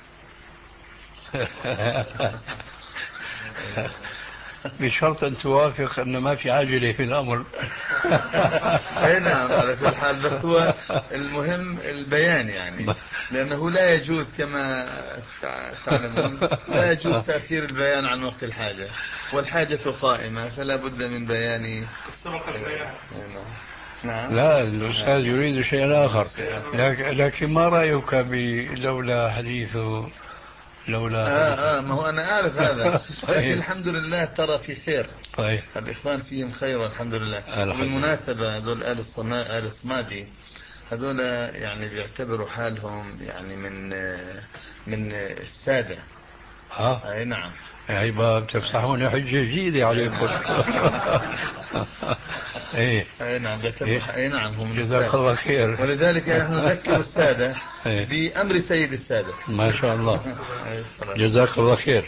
بشرط أن توافق أن ما في عجلة في الأمر. أي نعم على كل حال، بس هو المهم البيان يعني، لأنه لا يجوز كما تعلمون لا يجوز تأخير البيان عن وقت الحاجة، والحاجة قائمة فلا بد من بيان. نعم. لا الأستاذ يريد شيئا آخر، لكن ما رأيك لولا حديثه لولا آه آه ما هو أنا أعرف هذا. لكن الحمد لله ترى في خير. طيب. الإخوان فيهم خير والحمد لله. وبالمناسبة هذول آل الصنا آل الصمادي هذول يعني بيعتبروا حالهم يعني من من السادة. ها. أي نعم. يعني بتفتحون حجة جديدة عليكم. ايه اي نعم بيعتبروا. اي نعم هم جزاك الله خير. ولذلك نحن نذكر السادة بأمر سيد السادة. ما شاء الله. جزاك الله خير.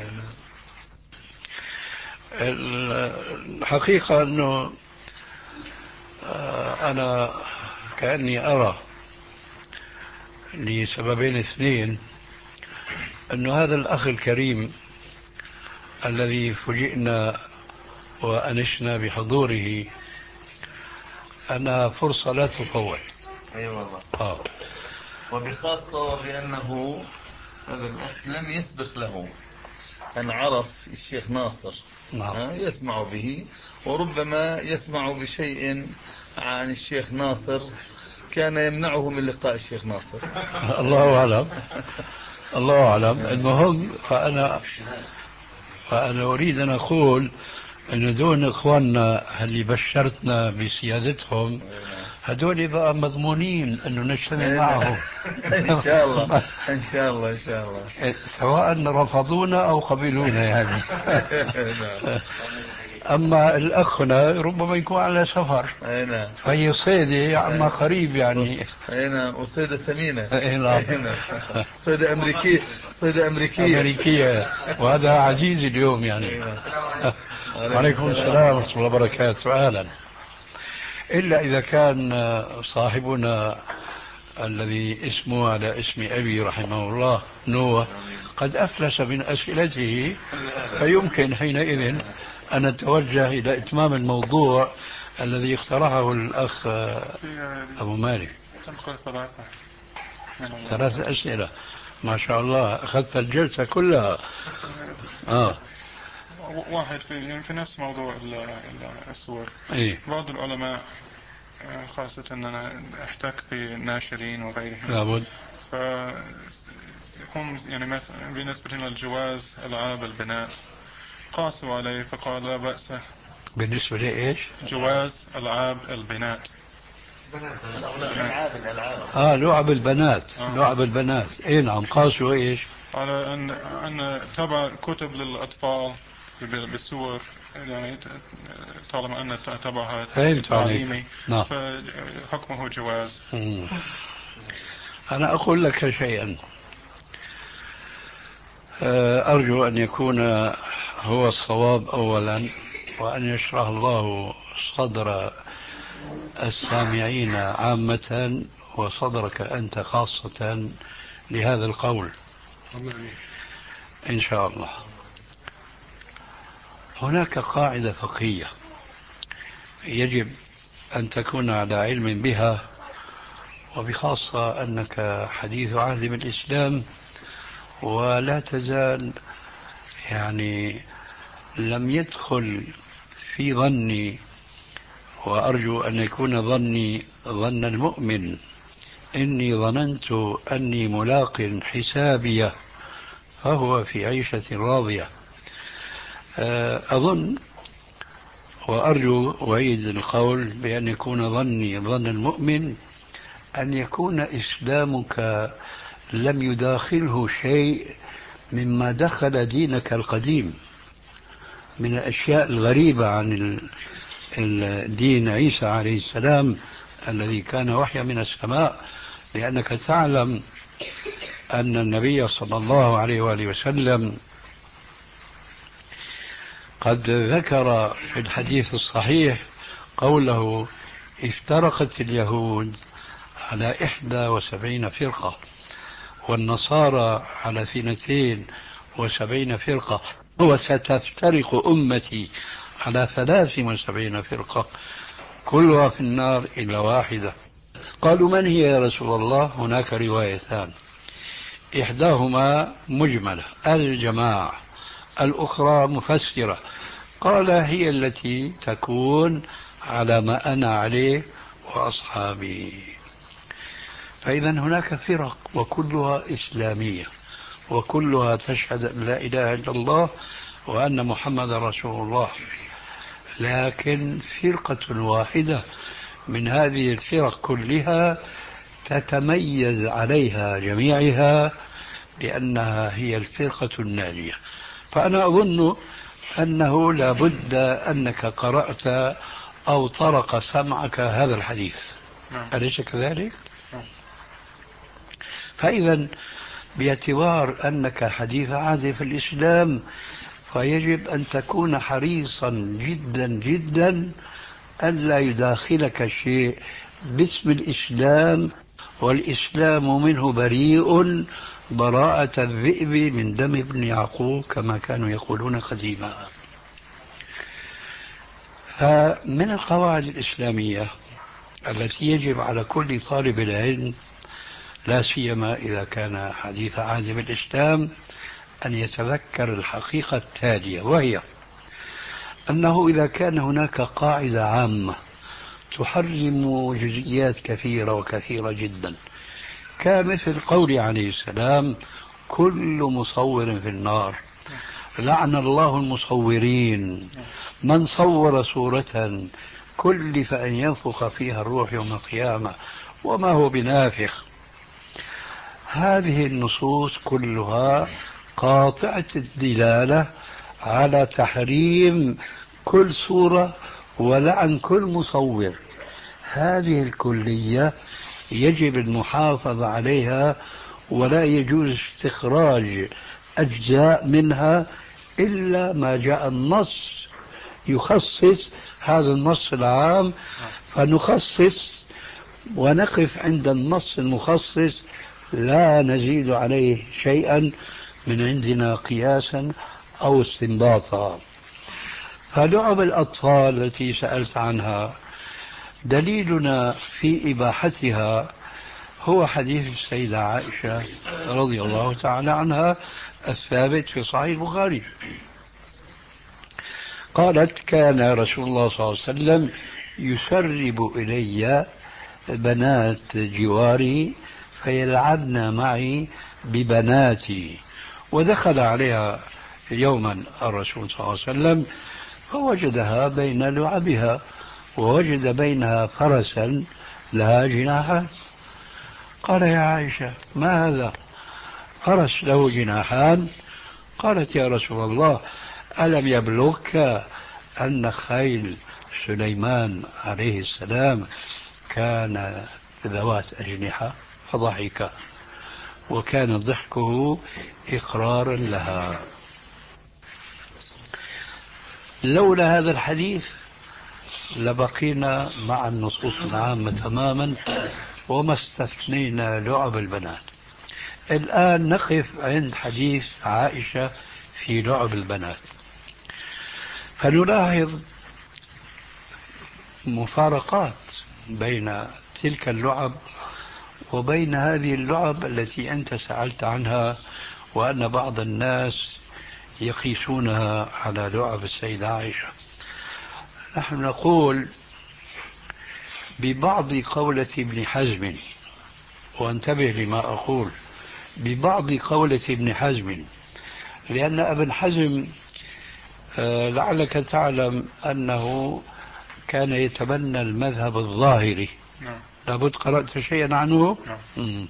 الحقيقة أنه أنا كأني أرى لسببين اثنين أنه هذا الأخ الكريم الذي فوجئنا وأنشنا بحضوره أنها فرصة لا تفوت. أي أيوة والله. آه. وبخاصة بأنه هذا الأخ لم يسبق له أن عرف الشيخ ناصر. نعم. يسمع به، وربما يسمع بشيء عن الشيخ ناصر كان يمنعه من لقاء الشيخ ناصر. الله أعلم. الله أعلم. المهم فأنا فأنا أريد أن أقول أن دون إخواننا اللي بشرتنا بسيادتهم هدول بقى مضمونين أنه نجتمع معهم. إن شاء الله إن شاء الله إن شاء الله، سواء رفضونا أو قبلونا يعني. أما الأخنا ربما يكون على سفر، فهي صيدة عما قريب يعني. هنا وصيدة ثمينة. هنا صيدة أمريكية. صيدة أمريكية أمريكية، وهذا عزيز اليوم يعني. عليكم السلام ورحمة الله وبركاته. أهلا. إلا إذا كان صاحبنا الذي اسمه على اسم أبي رحمه الله نوح قد أفلس من أسئلته، فيمكن حينئذ أن نتوجه إلى إتمام الموضوع الذي اقترحه الأخ أبو مالك. ثلاثة ثلاثة أسئلة ما شاء الله، أخذت الجلسة كلها. آه. واحد في يعني في نفس موضوع الصور. إيه؟ بعض العلماء خاصة أن أنا أحتك بناشرين وغيرهم لابد فهم يعني مثلا بالنسبة للجواز ألعاب البنات قاسوا عليه فقال لا بأس. بالنسبة لإيش؟ جواز ألعاب البنات. ألعاب الألعاب. آه لعب البنات. آه. لعب البنات. إيه نعم. قاسوا إيش؟ على أن أن تبع كتب للأطفال بالسور يعني طالما أن تبعها فهمت عليك. تعليمي نعم. فحكمه جواز. مم. أنا أقول لك شيئا، أرجو أن يكون هو الصواب أولا، وأن يشرح الله صدر السامعين عامة وصدرك أنت خاصة لهذا القول إن شاء الله. هناك قاعدة فقهية يجب أن تكون على علم بها، وبخاصة أنك حديث عهد بالإسلام، ولا تزال يعني لم يدخل في ظني، وأرجو أن يكون ظني ظن المؤمن، إني ظننت أني ملاق حسابيه فهو في عيشة راضية. أظن وأرجو أعيد القول بأن يكون ظني ظن المؤمن أن يكون إسلامك لم يداخله شيء مما دخل دينك القديم من الأشياء الغريبة عن الدين عيسى عليه السلام الذي كان وحيا من السماء، لأنك تعلم أن النبي صلى الله عليه وآله وسلم قد ذكر في الحديث الصحيح قوله: افترقت اليهود على إحدى وسبعين فرقة والنصارى على اثنتين وسبعين فرقة وستفترق أمتي على ثلاث وسبعين فرقة كلها في النار إلا واحدة. قالوا: من هي يا رسول الله؟ هناك روايتان، إحداهما مجملة الجماعة، الأخرى مفسرة. قال: هي التي تكون على ما أنا عليه وأصحابي. فإذا هناك فرق وكلها إسلامية وكلها تشهد أن لا إله إلا الله وأن محمد رسول الله، لكن فرقة واحدة من هذه الفرق كلها تتميز عليها جميعها لأنها هي الفرقة الناجية. فأنا أظن أنه لا بد أنك قرأت أو طرق سمعك هذا الحديث، أليس كذلك؟ فإذا باعتبار أنك حديث عهد في الإسلام فيجب أن تكون حريصا جدا جدا ألا يداخلك شيء باسم الإسلام، والإسلام منه بريء براءة الذئب من دم ابن يعقوب كما كانوا يقولون قديما. فمن القواعد الإسلامية التي يجب على كل طالب العلم، لا سيما إذا كان حديث عهد بالإسلام، أن يتذكر الحقيقة التالية، وهي أنه إذا كان هناك قاعدة عامة تحرم جزئيات كثيرة وكثيرة جدا، كمثل قول عليه السلام: كل مصور في النار، لعن الله المصورين، من صور صورة كلف أن ينفخ فيها الروح يوم القيامة وما هو بنافخ. هذه النصوص كلها قاطعة الدلالة على تحريم كل صورة ولعن كل مصور. هذه الكلية يجب المحافظة عليها، ولا يجوز استخراج أجزاء منها إلا ما جاء النص يخصص هذا النص العام، فنخصص ونقف عند النص المخصص، لا نزيد عليه شيئا من عندنا قياسا أو استنباطا. فلعب الأطفال التي سألت عنها دليلنا في إباحتها هو حديث السيدة عائشة رضي الله تعالى عنها الثابت في صحيح البخاري. قالت: كان رسول الله صلى الله عليه وسلم يسرب إلي بنات جواري فيلعبن معي ببناتي، ودخل عليها يوما الرسول صلى الله عليه وسلم فوجدها بين لعبها، ووجد بينها فرسا لها جناحات. قال: يا عائشة، ما هذا؟ فرس له جناحان؟ قالت: يا رسول الله، ألم يبلغك أن خيل سليمان عليه السلام كان ذوات أجنحة فضحك، وكان ضحكه إقرارا لها. لولا هذا الحديث لبقينا مع النصوص العامة تماما وما استثنينا لعب البنات. الآن نقف عند حديث عائشة في لعب البنات، فنلاحظ مفارقات بين تلك اللعب وبين هذه اللعب التي أنت سألت عنها، وأن بعض الناس يقيسونها على لعب السيدة عائشة. نحن نقول ببعض قولة ابن حزم، وانتبه لما أقول، ببعض قولة ابن حزم، لأن ابن حزم لعلك تعلم أنه كان يتبنى المذهب الظاهري. نعم. لابد قرأت شيئا عنه. نعم.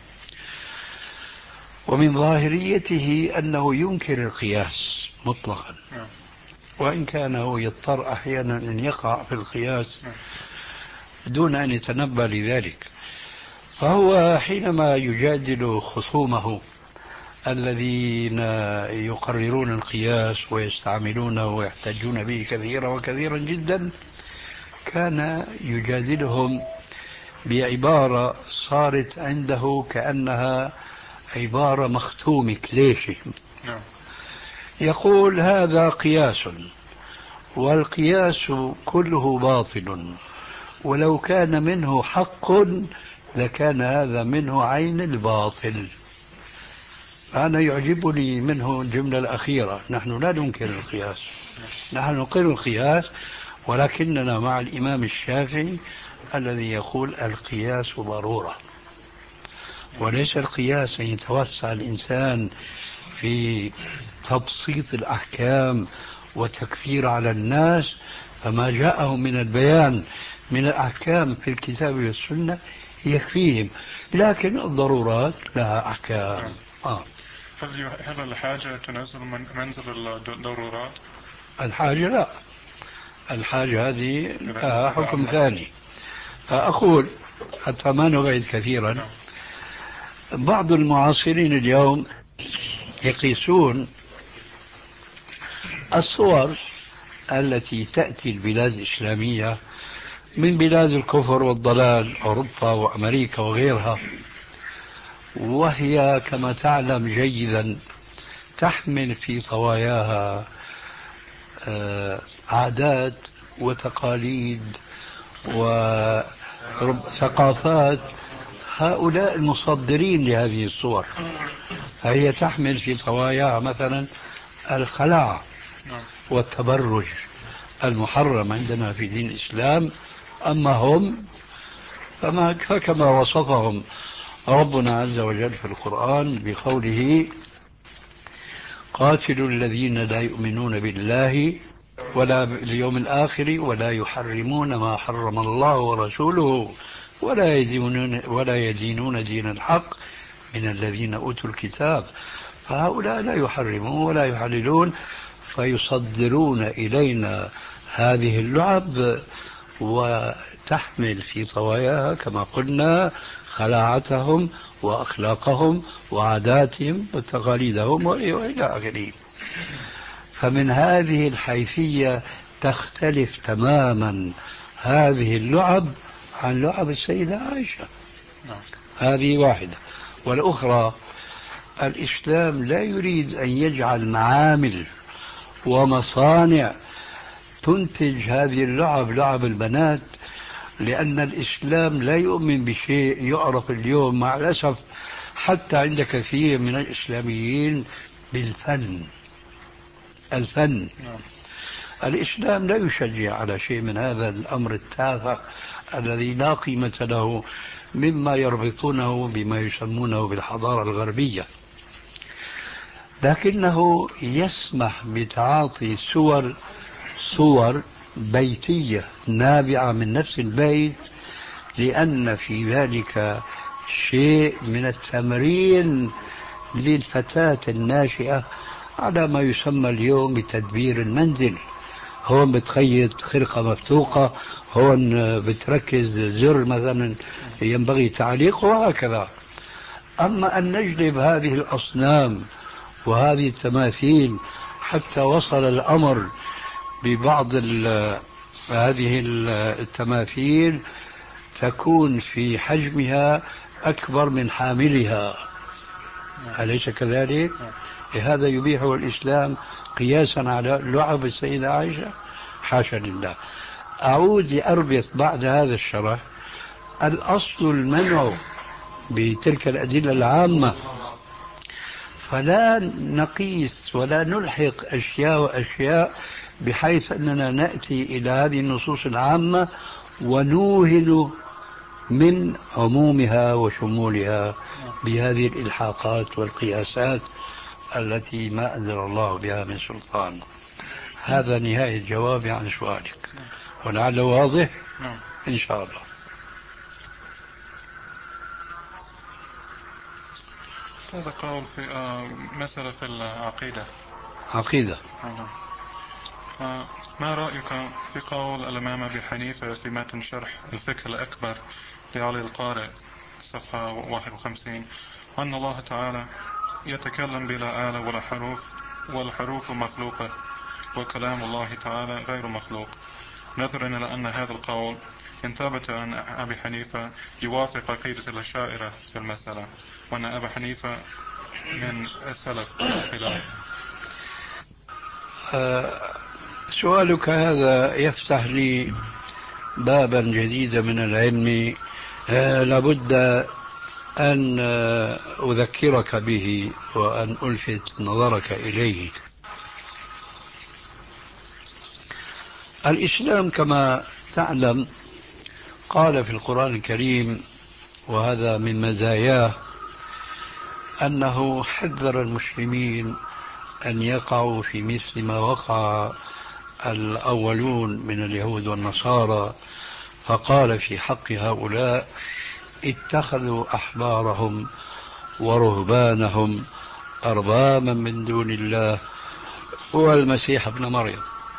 ومن ظاهريته أنه ينكر القياس مطلقا. نعم. وإن كان هو يضطر أحيانا أن يقع في القياس نعم. دون أن يتنبأ لذلك. فهو حينما يجادل خصومه الذين يقررون القياس ويستعملونه ويحتجون به كثيرا وكثيرا جدا، كان يجادلهم بعبارة صارت عنده كأنها عبارة مختومة كليشة. نعم. يقول هذا قياس، والقياس كله باطل، ولو كان منه حق لكان هذا منه عين الباطل. أنا يعجبني منه الجملة الأخيرة: نحن لا ننكر القياس، نحن نقر القياس، ولكننا مع الإمام الشافعي الذي يقول القياس ضرورة، وليس القياس أن يتوسع الإنسان في تبسيط الأحكام وتكثير على الناس، فما جاءهم من البيان من الأحكام في الكتاب والسنة يكفيهم، لكن الضرورات لها أحكام. آه. هل الحاجة تنزل من منزل الضرورات؟ الحاجة لا، الحاجة هذه لها حكم ثاني. فأقول حتى ما نبعد كثيرا، بعض المعاصرين اليوم يقيسون الصور التي تأتي البلاد الإسلامية من بلاد الكفر والضلال، أوروبا وأمريكا وغيرها، وهي كما تعلم جيدا تحمل في طواياها عادات وتقاليد وثقافات هؤلاء المصدرين لهذه الصور. فهي تحمل في طواياها مثلا الخلاعة والتبرج المحرم عندنا في دين الإسلام، أما هم فما كما وصفهم ربنا عز وجل في القرآن بقوله: قاتلوا الذين لا يؤمنون بالله ولا باليوم الآخر ولا يحرمون ما حرم الله ورسوله ولا يدينون, ولا يدينون دين الحق من الذين أوتوا الكتاب. فهؤلاء لا يحرمون ولا يحللون، فيصدرون إلينا هذه اللعب وتحمل في طواياها كما قلنا خلاعتهم وأخلاقهم وعاداتهم وتقاليدهم وإلى آخره. فمن هذه الحيثية تختلف تماما هذه اللعب عن لعب السيدة عائشة. هذه واحدة. والأخرى، الإسلام لا يريد أن يجعل معامل ومصانع تنتج هذه اللعب، لعب البنات، لأن الإسلام لا يؤمن بشيء يعرف اليوم مع الأسف حتى عند كثير من الإسلاميين بالفن. الفن. الإسلام لا يشجع على شيء من هذا الأمر التافه الذي لا قيمة له، مما يربطونه بما يسمونه بالحضارة الغربية، لكنه يسمح بتعاطي صور صور بيتية نابعة من نفس البيت، لأن في ذلك شيء من التمرين للفتاة الناشئة على ما يسمى اليوم بتدبير المنزل، هون بتخيط خرقة مفتوقة، هون بتركز زر مثلا ينبغي تعليقه، وهكذا. أما أن نجلب هذه الأصنام وهذه التماثيل حتى وصل الأمر ببعض هذه التماثيل تكون في حجمها أكبر من حاملها، أليس كذلك؟ هذا يبيحه الإسلام قياسا على لعب السيدة عائشة؟ حاشا لله. أعود لأربط بعد هذا الشرح. الأصل المنع بتلك الأدلة العامة، فلا نقيس ولا نلحق أشياء وأشياء بحيث أننا نأتي إلى هذه النصوص العامة ونوهن من عمومها وشمولها بهذه الإلحاقات والقياسات التي ما أنزل الله بها من سلطان. هذا نهاية جوابي عن سؤالك، ولعله واضح إن شاء الله. هذا قول في آه مسألة في العقيدة. عقيدة. آه ما رأيك في قول الإمام أبي حنيفة في متن شرح الفقه الأكبر لعلي القارئ صفحة واحد وخمسين أن الله تعالى يتكلم بلا آلة ولا حروف والحروف مخلوقة وكلام الله تعالى غير مخلوق، نظرا إلى أن هذا القول إن ثبت أن أبي حنيفة يوافق عقيدة الأشاعرة في المسألة، وأن أبي حنيفة من السلف خلاف. أه سؤالك هذا يفتح لي بابا جديدا من العلم، أه لابد أن أذكرك به وأن ألفت نظرك إليه. الإسلام كما تعلم قال في القرآن الكريم، وهذا من مزاياه، أنه حذر المسلمين أن يقعوا في مثل ما وقع الأولون من اليهود والنصارى، فقال في حق هؤلاء اتخذوا أحبارهم ورهبانهم أربابا من دون الله والمسيح ابن مريم.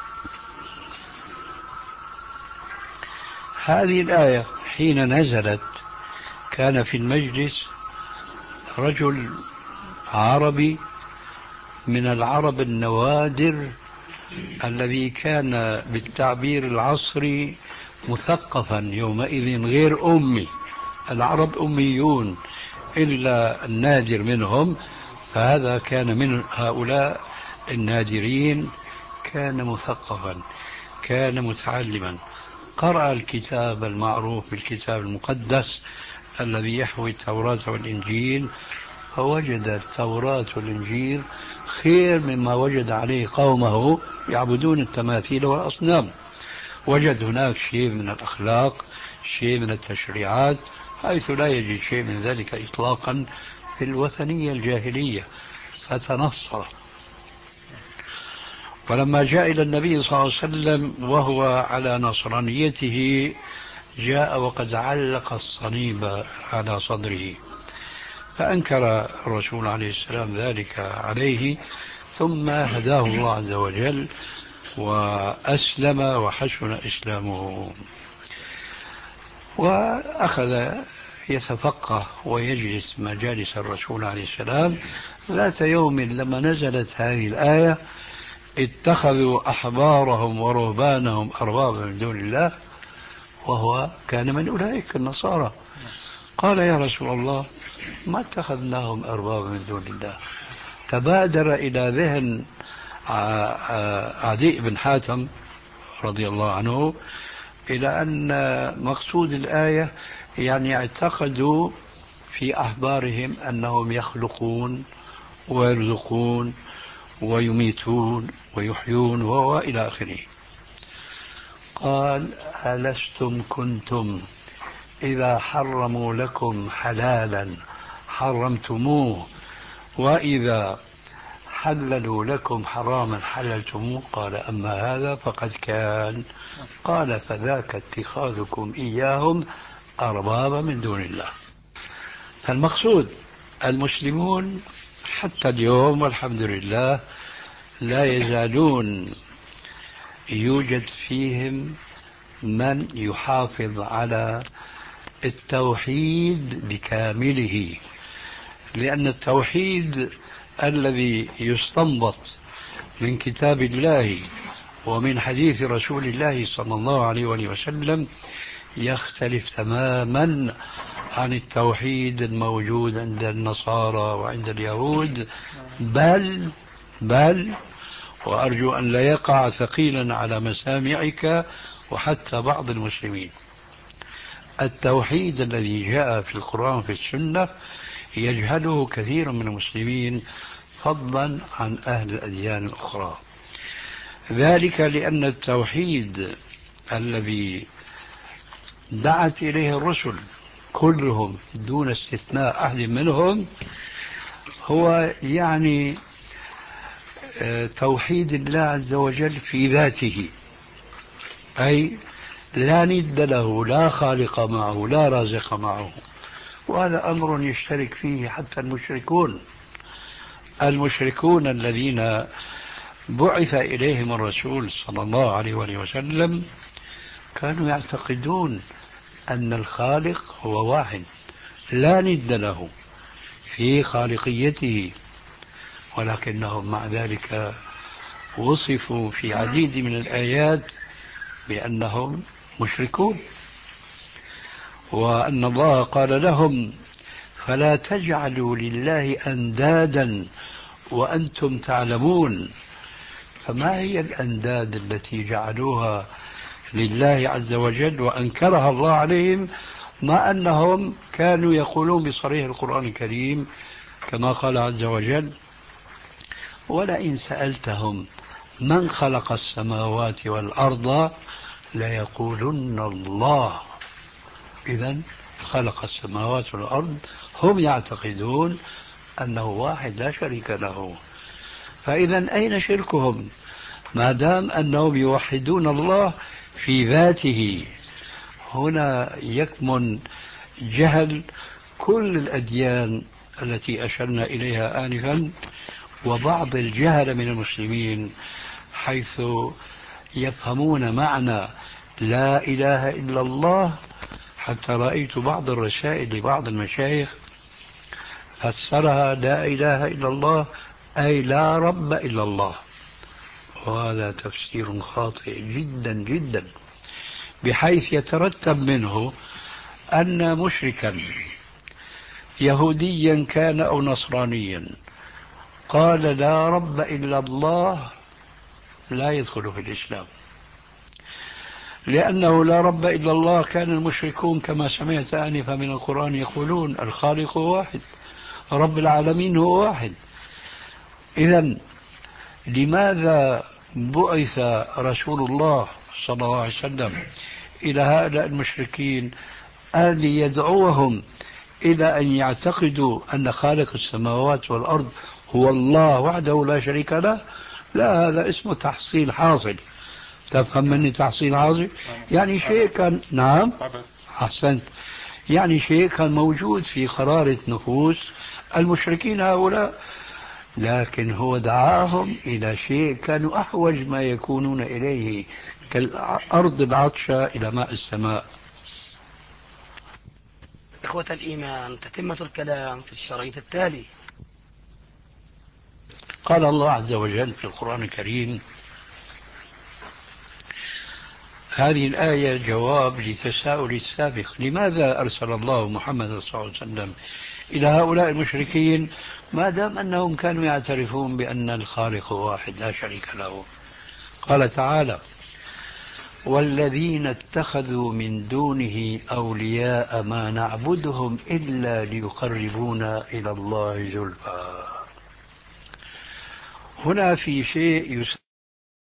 هذه الآية حين نزلت كان في المجلس رجل عربي من العرب النوادر الذي كان بالتعبير العصري مثقفا يومئذ غير أمي. العرب أميون إلا النادر منهم، فهذا كان من هؤلاء النادرين، كان مثقفا، كان متعلما، قرأ الكتاب المعروف بالكتاب المقدس الذي يحوي التوراة والإنجيل، فوجد التوراة والإنجيل خير مما وجد عليه قومه يعبدون التماثيل والأصنام. وجد هناك شيء من الأخلاق، شيء من التشريعات، حيث لا يجد شيء من ذلك إطلاقا في الوثنية الجاهلية، فتنصر. ولما جاء إلى النبي صلى الله عليه وسلم وهو على نصرانيته، جاء وقد علق الصليب على صدره، فأنكر الرسول عليه السلام ذلك عليه، ثم هداه الله عز وجل وأسلم وحسن إسلامه، وأخذ يتفقه ويجلس مجالس الرسول عليه السلام. ذات يوم لما نزلت هذه الآية اتخذوا أحبارهم ورهبانهم أربابا من دون الله، وهو كان من أولئك النصارى، قال يا رسول الله ما اتخذناهم أربابا من دون الله. تبادر إلى ذهن عدي بن حاتم رضي الله عنه إلى أن مقصود الآية يعني اعتقدوا في أحبارهم أنهم يخلقون ويرزقون ويميتون ويحيون وإلى آخره. قال ألستم كنتم إذا حرموا لكم حلالا حرمتموه، وإذا حللوا لكم حراما حللتموه؟ قال أما هذا فقد كان. قال فذاك اتخاذكم إياهم أربابا من دون الله. فالمقصود المسلمون حتى اليوم والحمد لله لا يزالون يوجد فيهم من يحافظ على التوحيد بكامله، لأن التوحيد الذي يستنبط من كتاب الله ومن حديث رسول الله صلى الله عليه وسلم يختلف تماما عن التوحيد الموجود عند النصارى وعند اليهود، بل بل وأرجو أن لا يقع ثقيلا على مسامعك وحتى بعض المسلمين. التوحيد الذي جاء في القرآن وفي السنة يجهله كثير من المسلمين فضلا عن أهل الأديان الأخرى، ذلك لأن التوحيد الذي دعت إليه الرسل كلهم دون استثناء أحد منهم هو يعني توحيد الله عز وجل في ذاته، أي لا ند له، لا خالق معه، لا رازق معه. وهذا أمر يشترك فيه حتى المشركون المشركون الذين بعث إليهم الرسول صلى الله عليه وسلم كانوا يعتقدون أن الخالق هو واحد لا ند له في خالقيته، ولكنهم مع ذلك وصفوا في عديد من الآيات بأنهم مشركون، وأن الله قال لهم فلا تجعلوا لله أندادا وأنتم تعلمون. فما هي الأنداد التي جعلوها لله عز وجل وأنكرها الله عليهم، مع أنهم كانوا يقولون بصريح القرآن الكريم كما قال عز وجل ولئن سألتهم من خلق السماوات والأرض ليقولن الله. إذن خلق السماوات والأرض، هم يعتقدون أنه واحد لا شريك له. فإذا أين شركهم ما دام أنهم يوحدون الله في ذاته؟ هنا يكمن جهل كل الأديان التي أشرنا إليها آنفا وبعض الجهل من المسلمين، حيث يفهمون معنى لا إله إلا الله. حتى رأيت بعض الرسائل لبعض المشايخ فسرها لا إله إلا الله أي لا رب إلا الله، وهذا تفسير خاطئ جدا جدا، بحيث يترتب منه أن مشركا يهوديا كان أو نصرانيا قال لا رب إلا الله لا يدخل في الإسلام، لأنه لا رب إلا الله كان المشركون كما سمعت آنفا من القرآن يقولون الخالق هو واحد، رب العالمين هو واحد. إذن لماذا بعث رسول الله صلى الله عليه وسلم إلى هؤلاء المشركين أن يدعوهم إلى أن يعتقدوا أن خالق السماوات والأرض هو الله وحده لا شريك له؟ لا، هذا اسمه تحصيل حاصل. تفهم مني تحصيل حاصل؟ يعني شيء كان، نعم أحسنت، يعني شيء كان موجود في قرارة نفوس المشركين هؤلاء، لكن هو دعاهم إلى شيء كانوا أحوج ما يكونون إليه كالأرض العطشة إلى ماء السماء. إخوة الإيمان، تتمة الكلام في الشريط التالي. قال الله عز وجل في القرآن الكريم، هذه الآية جواب لتساؤل السابق، لماذا أرسل الله محمد صلى الله عليه وسلم إلى هؤلاء المشركين ما دام أنهم كانوا يعترفون بأن الخالق واحد لا شريك له؟ قال تعالى والذين اتخذوا من دونه أولياء ما نعبدهم إلا ليقربونا إلى الله زلفى. هنا في شيء